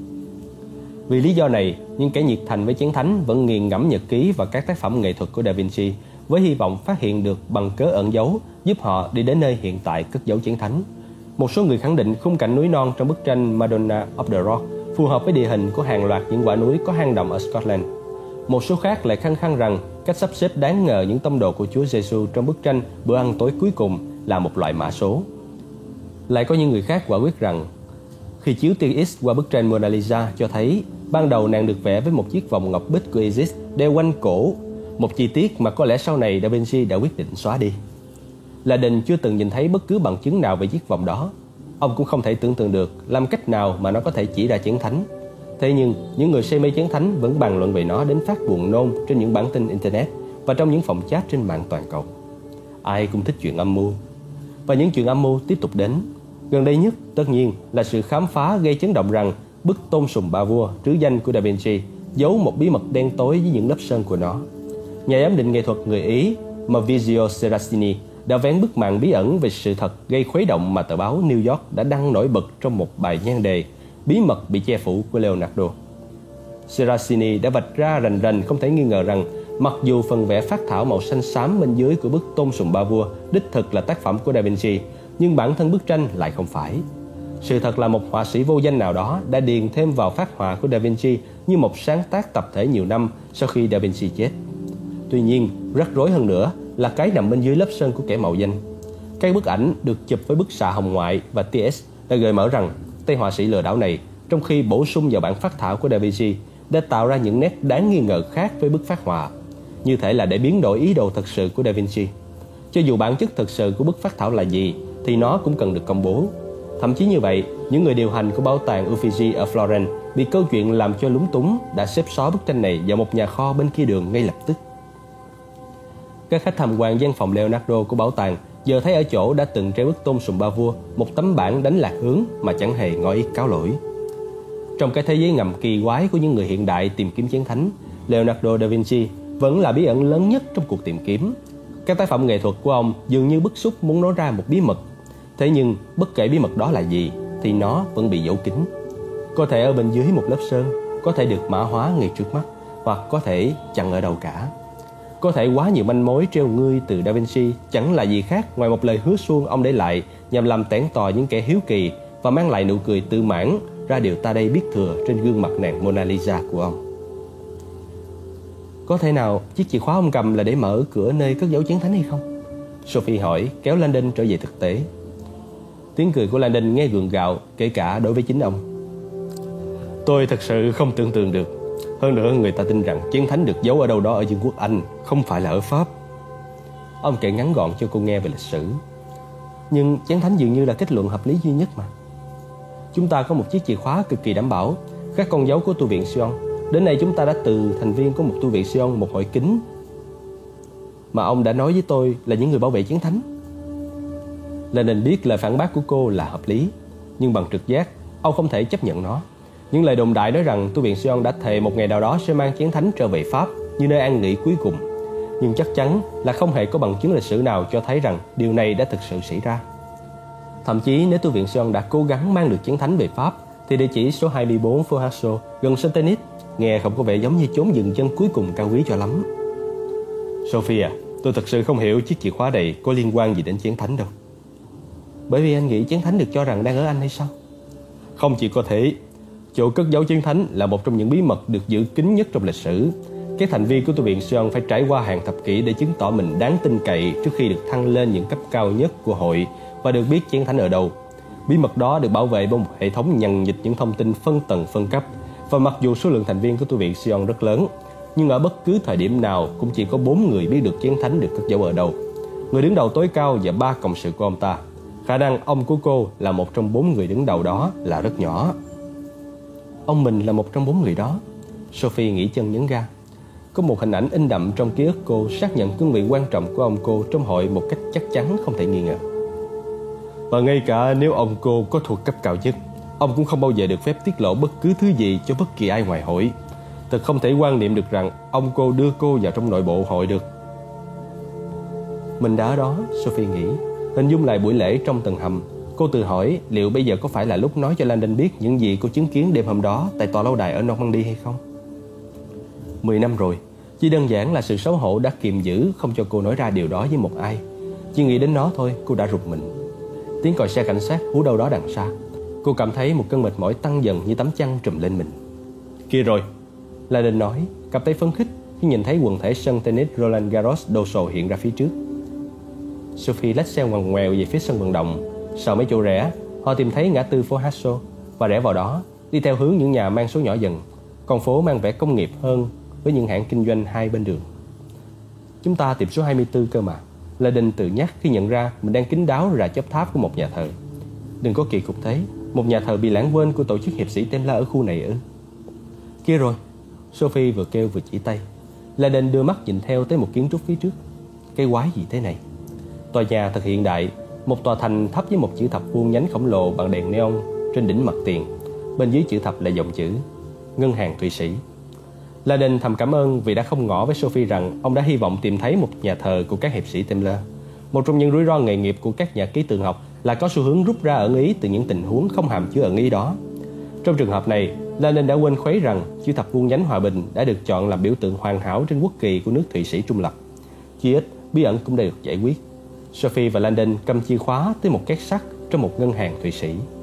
Vì lý do này, những kẻ nhiệt thành với chén thánh vẫn nghiền ngẫm nhật ký và các tác phẩm nghệ thuật của Da Vinci với hy vọng phát hiện được bằng cớ ẩn giấu giúp họ đi đến nơi hiện tại cất giấu chén thánh. Một số người khẳng định khung cảnh núi non trong bức tranh Madonna of the Rock phù hợp với địa hình của hàng loạt những quả núi có hang động ở Scotland. Một số khác lại khăng khăng rằng cách sắp xếp đáng ngờ những tông đồ của Chúa Giêsu trong bức tranh Bữa ăn tối cuối cùng là một loại mã số. Lại có những người khác quả quyết rằng khi chiếu tia X qua bức tranh Mona Lisa cho thấy ban đầu nàng được vẽ với một chiếc vòng ngọc bích của Isis đeo quanh cổ, một chi tiết mà có lẽ sau này Da Vinci đã quyết định xóa đi. Laden chưa từng nhìn thấy bất cứ bằng chứng nào về chiếc vòng đó. Ông cũng không thể tưởng tượng được làm cách nào mà nó có thể chỉ ra chén thánh. Thế nhưng những người say mê chén thánh vẫn bàn luận về nó đến phát buồn nôn trên những bản tin internet và trong những phòng chat trên mạng toàn cầu. Ai cũng thích chuyện âm mưu. Và những chuyện âm mưu tiếp tục đến. Gần đây nhất, tất nhiên, là sự khám phá gây chấn động rằng bức Tôn Sùng Ba Vua trứ danh của Da Vinci giấu một bí mật đen tối với những lớp sơn của nó. Nhà giám định nghệ thuật người Ý Maurizio Serafini đã vén bức màn bí ẩn về sự thật gây khuấy động mà tờ báo New York đã đăng nổi bật trong một bài nhan đề Bí mật bị che phủ của Leonardo. Serafini đã vạch ra rành rành không thể nghi ngờ rằng mặc dù phần vẽ phác thảo màu xanh xám bên dưới của bức Tôn Sùng Ba Vua đích thực là tác phẩm của Da Vinci, nhưng bản thân bức tranh lại không phải. Sự thật là một họa sĩ vô danh nào đó đã điền thêm vào phác họa của Da Vinci như một sáng tác tập thể nhiều năm sau khi Da Vinci chết. Tuy nhiên, rắc rối hơn nữa là cái nằm bên dưới lớp sơn của kẻ mạo danh. Các bức ảnh được chụp với bức xạ hồng ngoại và TS đã gợi mở rằng tay họa sĩ lừa đảo này, trong khi bổ sung vào bản phác thảo của Da Vinci, đã tạo ra những nét đáng nghi ngờ khác với bức phác họa, như thể là để biến đổi ý đồ thật sự của Da Vinci. Cho dù bản chất thật sự của bức phác thảo là gì, thì nó cũng cần được công bố. Thậm chí như vậy, những người điều hành của bảo tàng Uffizi ở Florence bị câu chuyện làm cho lúng túng đã xếp xó bức tranh này vào một nhà kho bên kia đường ngay lập tức. Các khách tham quan gian phòng Leonardo của bảo tàng giờ thấy ở chỗ đã từng treo bức Tôn Sùng Ba Vua một tấm bảng đánh lạc hướng mà chẳng hề ngỏ ý cáo lỗi. Trong cái thế giới ngầm kỳ quái của những người hiện đại tìm kiếm chén thánh, Leonardo da Vinci vẫn là bí ẩn lớn nhất trong cuộc tìm kiếm. Các tác phẩm nghệ thuật của ông dường như bức xúc muốn nói ra một bí mật. Thế nhưng bất kể bí mật đó là gì thì nó vẫn bị giấu kín. Có thể ở bên dưới một lớp sơn, có thể được mã hóa ngay trước mắt, hoặc có thể chẳng ở đâu cả. Có thể quá nhiều manh mối treo ngươi từ Da Vinci chẳng là gì khác ngoài một lời hứa suông ông để lại nhằm làm tẻn tò những kẻ hiếu kỳ và mang lại nụ cười tự mãn ra điều ta đây biết thừa trên gương mặt nàng Mona Lisa của ông. Có thể nào chiếc chìa khóa ông cầm là để mở cửa nơi cất giấu chén thánh hay không? Sophie hỏi, kéo Landon trở về thực tế. Tiếng cười của Landon nghe gượng gạo, kể cả đối với chính ông. Tôi thật sự không tưởng tượng được. Hơn nữa, người ta tin rằng chén thánh được giấu ở đâu đó ở vương quốc Anh, không phải là ở Pháp. Ông kể ngắn gọn cho cô nghe về lịch sử. Nhưng chén thánh dường như là kết luận hợp lý duy nhất mà. Chúng ta có một chiếc chìa khóa cực kỳ đảm bảo, các con dấu của tu viện Sion. Đến nay chúng ta đã từ thành viên của một tu viện Sion, một hội kính mà ông đã nói với tôi là những người bảo vệ chén thánh. Lennon biết lời phản bác của cô là hợp lý, nhưng bằng trực giác, ông không thể chấp nhận nó. Những lời đồn đại nói rằng tu viện Sion đã thề một ngày nào đó sẽ mang chén thánh trở về Pháp như nơi an nghỉ cuối cùng. Nhưng chắc chắn là không hề có bằng chứng lịch sử nào cho thấy rằng điều này đã thực sự xảy ra. Thậm chí nếu tu viện Sion đã cố gắng mang được chén thánh về Pháp, thì địa chỉ số 24 phố Hasso gần Saint-Denis nghe không có vẻ giống như chốn dừng chân cuối cùng cao quý cho lắm. Sophie à, tôi thật sự không hiểu chiếc chìa khóa này có liên quan gì đến chén thánh đâu. Bởi vì anh nghĩ chén thánh được cho rằng đang ở Anh hay sao? Không chỉ có thế, chỗ cất giấu chén thánh là một trong những bí mật được giữ kín nhất trong lịch sử. Các thành viên của tu viện Sion phải trải qua hàng thập kỷ để chứng tỏ mình đáng tin cậy trước khi được thăng lên những cấp cao nhất của hội và được biết chén thánh ở đâu. Bí mật đó được bảo vệ bởi một hệ thống nhằn nhịt những thông tin phân tầng phân cấp. Và mặc dù số lượng thành viên của tu viện Sion rất lớn, nhưng ở bất cứ thời điểm nào cũng chỉ có 4 người biết được chén thánh được cất giấu ở đâu. Người đứng đầu tối cao và 3 cộng sự của ông ta. Khả năng ông của cô là một trong 4 người đứng đầu đó là rất nhỏ. Ông mình là một trong 4 người đó. Sophie nghỉ chân nhấn ga. Có một hình ảnh in đậm trong ký ức cô xác nhận cương vị quan trọng của ông cô trong hội một cách chắc chắn không thể nghi ngờ. Và ngay cả nếu ông cô có thuộc cấp cao nhất, ông cũng không bao giờ được phép tiết lộ bất cứ thứ gì cho bất kỳ ai ngoài hội. Thật không thể quan niệm được rằng ông cô đưa cô vào trong nội bộ hội được. Mình đã ở đó, Sophie nghĩ, hình dung lại buổi lễ trong tầng hầm. Cô tự hỏi liệu bây giờ có phải là lúc nói cho Landon biết những gì cô chứng kiến đêm hôm đó tại tòa lâu đài ở Normandy hay không? 10 năm rồi, chỉ đơn giản là sự xấu hổ đã kiềm giữ không cho cô nói ra điều đó với một ai. Chỉ nghĩ đến nó thôi, cô đã rụt mình. Tiếng còi xe cảnh sát hú đâu đó đằng xa. Cô cảm thấy một cơn mệt mỏi tăng dần như tấm chăn trùm lên mình. Kia rồi, Landon nói, cảm thấy phấn khích khi nhìn thấy quần thể sân tennis Roland Garros đồ sộ hiện ra phía trước. Sophie lách xe ngoằn ngoèo về phía sân vận động. Sau mấy chỗ rẽ, họ tìm thấy ngã tư phố Hasso và rẽ vào đó, đi theo hướng những nhà mang số nhỏ dần. Con phố mang vẻ công nghiệp hơn với những hãng kinh doanh hai bên đường. Chúng ta tìm số 24 cơ mà, Landon tự nhắc khi nhận ra mình đang kín đáo rà chóp tháp của một nhà thờ. Đừng có kỳ cục thế, một nhà thờ bị lãng quên của tổ chức hiệp sĩ Templar ở khu này ư? Kia rồi, Sophie vừa kêu vừa chỉ tay. Landon đưa mắt nhìn theo tới một kiến trúc phía trước. Cái quái gì thế này? Tòa nhà thật hiện đại, một tòa thành thấp với một chữ thập vuông nhánh khổng lồ bằng đèn neon trên đỉnh mặt tiền. Bên dưới chữ thập là dòng chữ Ngân hàng Thụy Sĩ. Landon thầm cảm ơn vì đã không ngỏ với Sophie rằng ông đã hy vọng tìm thấy một nhà thờ của các hiệp sĩ Templar. Một trong những rủi ro nghề nghiệp của các nhà ký tượng học là có xu hướng rút ra ẩn ý từ những tình huống không hàm chứa ẩn ý đó. Trong trường hợp này, Landon đã quên khuấy rằng chữ thập vuông nhánh hòa bình đã được chọn làm biểu tượng hoàn hảo trên quốc kỳ của nước Thụy Sĩ trung lập. Chí ít, bí ẩn cũng đã được giải quyết. Sophie và Landon cầm chìa khóa tới một két sắt trong một ngân hàng Thụy Sĩ.